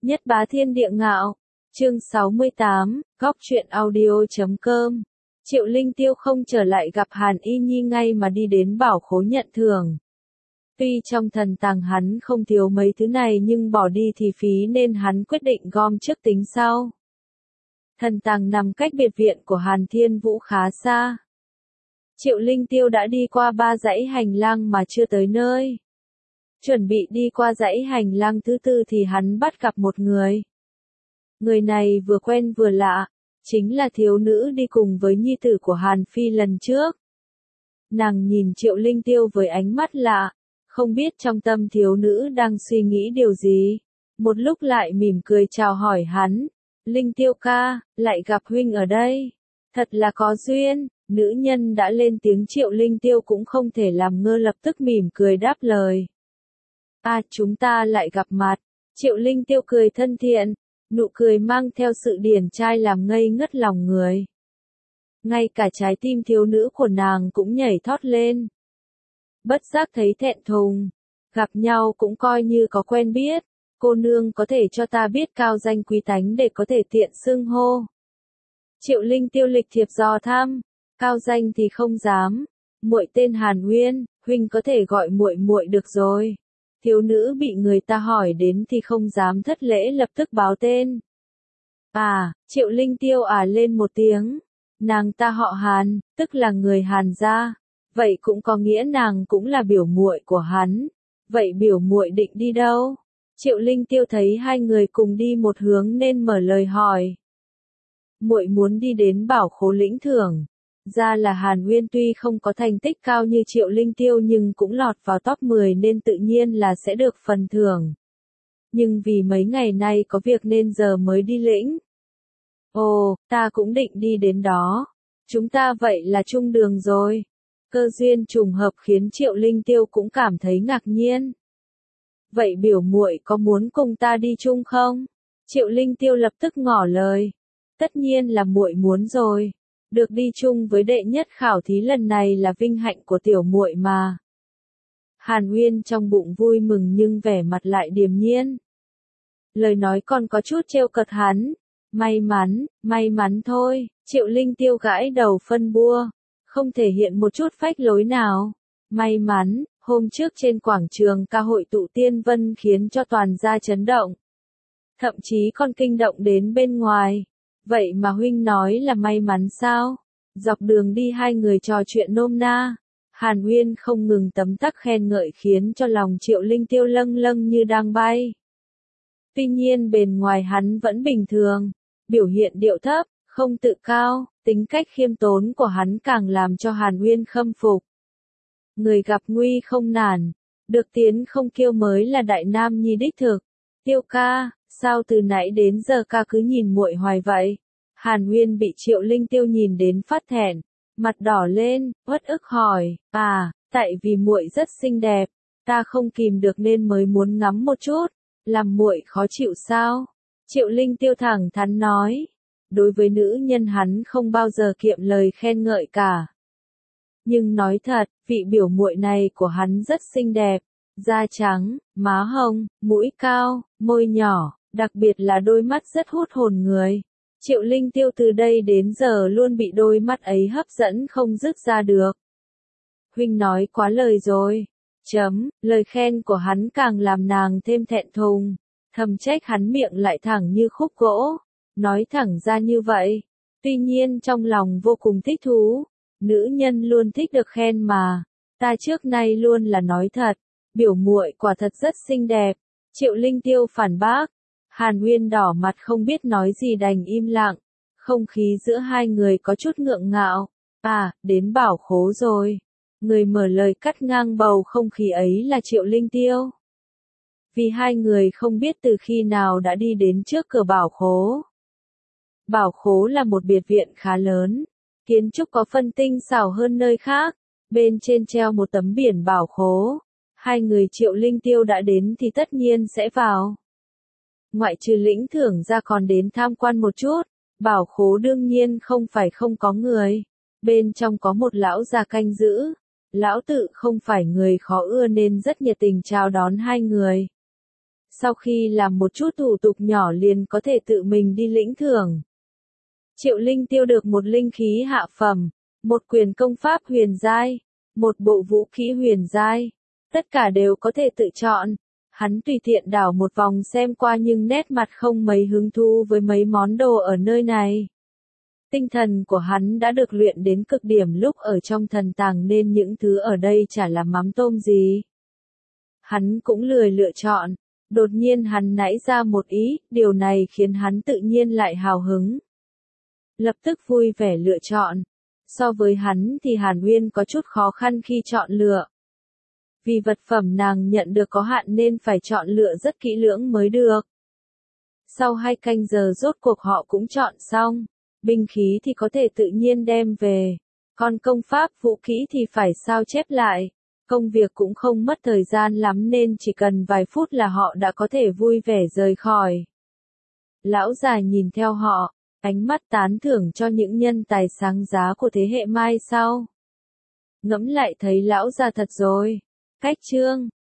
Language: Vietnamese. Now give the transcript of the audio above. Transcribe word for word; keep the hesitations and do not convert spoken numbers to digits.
Nhất bá thiên địa ngạo. Chương sáu mươi tám, góc truyện audio chấm com. Triệu Linh Tiêu không trở lại gặp Hàn Y Nhi ngay mà đi đến bảo khố nhận thưởng. Tuy trong thần tàng hắn không thiếu mấy thứ này nhưng bỏ đi thì phí nên hắn quyết định gom trước tính sau. Thần tàng nằm cách biệt viện của Hàn Thiên Vũ khá xa. Triệu Linh Tiêu đã đi qua ba dãy hành lang mà chưa tới nơi. Chuẩn bị đi qua dãy hành lang thứ tư thì hắn bắt gặp một người. Người này vừa quen vừa lạ, chính là thiếu nữ đi cùng với nhi tử của Hàn Phi lần trước. Nàng nhìn Triệu Linh Tiêu với ánh mắt lạ, không biết trong tâm thiếu nữ đang suy nghĩ điều gì. Một lúc lại mỉm cười chào hỏi hắn, Linh Tiêu ca, lại gặp huynh ở đây. Thật là có duyên, nữ nhân đã lên tiếng Triệu Linh Tiêu cũng không thể làm ngơ lập tức mỉm cười đáp lời. À, chúng ta lại gặp mặt. Triệu Linh Tiêu cười thân thiện, nụ cười mang theo sự điển trai làm ngây ngất lòng người. Ngay cả trái tim thiếu nữ của nàng cũng nhảy thót lên. Bất giác thấy thẹn thùng, gặp nhau cũng coi như có quen biết, cô nương có thể cho ta biết cao danh quý tánh để có thể tiện xưng hô. Triệu Linh Tiêu lịch thiệp dò thăm, cao danh thì không dám, muội tên Hàn Uyên, huynh có thể gọi muội muội được rồi. Thiếu nữ bị người ta hỏi đến thì không dám thất lễ lập tức báo tên. À, Triệu Linh Tiêu à lên một tiếng, nàng ta họ Hàn, tức là người Hàn gia, vậy cũng có nghĩa nàng cũng là biểu muội của hắn. Vậy biểu muội định đi đâu? Triệu Linh Tiêu thấy hai người cùng đi một hướng nên mở lời hỏi. Muội muốn đi đến bảo khố lĩnh thưởng. Ra là Hàn Uyên tuy không có thành tích cao như Triệu Linh Tiêu nhưng cũng lọt vào top mười nên tự nhiên là sẽ được phần thưởng. Nhưng vì mấy ngày nay có việc nên giờ mới đi lĩnh. Ồ, ta cũng định đi đến đó. Chúng ta vậy là chung đường rồi. Cơ duyên trùng hợp khiến Triệu Linh Tiêu cũng cảm thấy ngạc nhiên. Vậy biểu muội có muốn cùng ta đi chung không? Triệu Linh Tiêu lập tức ngỏ lời. Tất nhiên là muội muốn rồi. Được đi chung với đệ nhất khảo thí lần này là vinh hạnh của tiểu muội mà. Hàn Uyên trong bụng vui mừng nhưng vẻ mặt lại điềm nhiên. Lời nói còn có chút trêu cợt hắn. May mắn, may mắn thôi. Triệu Linh Tiêu gãi đầu phân bua. Không thể hiện một chút phách lối nào. May mắn, hôm trước trên quảng trường ca hội tụ tiên vân khiến cho toàn gia chấn động. Thậm chí còn kinh động đến bên ngoài. Vậy mà huynh nói là may mắn sao? Dọc đường đi hai người trò chuyện nôm na. Hàn Uyên không ngừng tấm tắc khen ngợi khiến cho lòng Triệu Linh Tiêu lâng lâng như đang bay. Tuy nhiên bề ngoài hắn vẫn bình thường. Biểu hiện điệu thấp, không tự cao, tính cách khiêm tốn của hắn càng làm cho Hàn Uyên khâm phục. Người gặp nguy không nản, được tiến không kiêu mới là đại nam nhi đích thực. Tiêu ca, sao từ nãy đến giờ ca cứ nhìn muội hoài vậy? Hàn Uyên bị Triệu Linh Tiêu nhìn đến phát thẹn, mặt đỏ lên, uất ức hỏi, à, tại vì muội rất xinh đẹp, ta không kìm được nên mới muốn ngắm một chút, làm muội khó chịu sao? Triệu Linh Tiêu thẳng thắn nói, đối với nữ nhân hắn không bao giờ kiệm lời khen ngợi cả. Nhưng nói thật, vị biểu muội này của hắn rất xinh đẹp, da trắng, má hồng, mũi cao, môi nhỏ, đặc biệt là đôi mắt rất hút hồn người. Triệu Linh Tiêu từ đây đến giờ luôn bị đôi mắt ấy hấp dẫn không dứt ra được. Huynh nói quá lời rồi. Chấm, lời khen của hắn càng làm nàng thêm thẹn thùng. Thầm trách hắn miệng lại thẳng như khúc gỗ. Nói thẳng ra như vậy. Tuy nhiên trong lòng vô cùng thích thú. Nữ nhân luôn thích được khen mà. Ta trước nay luôn là nói thật. Biểu muội quả thật rất xinh đẹp. Triệu Linh Tiêu phản bác. Hàn Uyên đỏ mặt không biết nói gì đành im lặng. Không khí giữa hai người có chút ngượng ngạo. À, đến bảo khố rồi. Người mở lời cắt ngang bầu không khí ấy là Triệu Linh Tiêu. Vì hai người không biết từ khi nào đã đi đến trước cửa bảo khố. Bảo khố là một biệt viện khá lớn. Kiến trúc có phân tinh xảo hơn nơi khác. Bên trên treo một tấm biển bảo khố. Hai người Triệu Linh Tiêu đã đến thì tất nhiên sẽ vào. Ngoại trừ lĩnh thưởng ra còn đến tham quan một chút. Bảo khố đương nhiên không phải không có người. Bên trong có một lão già canh giữ. Lão tự không phải người khó ưa nên rất nhiệt tình chào đón hai người. Sau khi làm một chút thủ tục nhỏ liền có thể tự mình đi lĩnh thưởng. Triệu Linh Tiêu được một linh khí hạ phẩm, một quyền công pháp huyền giai, một bộ vũ khí huyền giai, tất cả đều có thể tự chọn. Hắn tùy tiện đảo một vòng xem qua nhưng nét mặt không mấy hứng thú với mấy món đồ ở nơi này. Tinh thần của hắn đã được luyện đến cực điểm lúc ở trong thần tàng nên những thứ ở đây chả là mắm tôm gì. Hắn cũng lười lựa chọn, đột nhiên hắn nảy ra một ý, điều này khiến hắn tự nhiên lại hào hứng. Lập tức vui vẻ lựa chọn. So với hắn thì Hàn Uyên có chút khó khăn khi chọn lựa. Vì vật phẩm nàng nhận được có hạn nên phải chọn lựa rất kỹ lưỡng mới được. Sau hai canh giờ rốt cuộc họ cũng chọn xong. Binh khí thì có thể tự nhiên đem về. Còn công pháp vũ khí thì phải sao chép lại. Công việc cũng không mất thời gian lắm nên chỉ cần vài phút là họ đã có thể vui vẻ rời khỏi. Lão già nhìn theo họ, ánh mắt tán thưởng cho những nhân tài sáng giá của thế hệ mai sau. Ngẫm lại thấy lão già thật rồi. Cách chương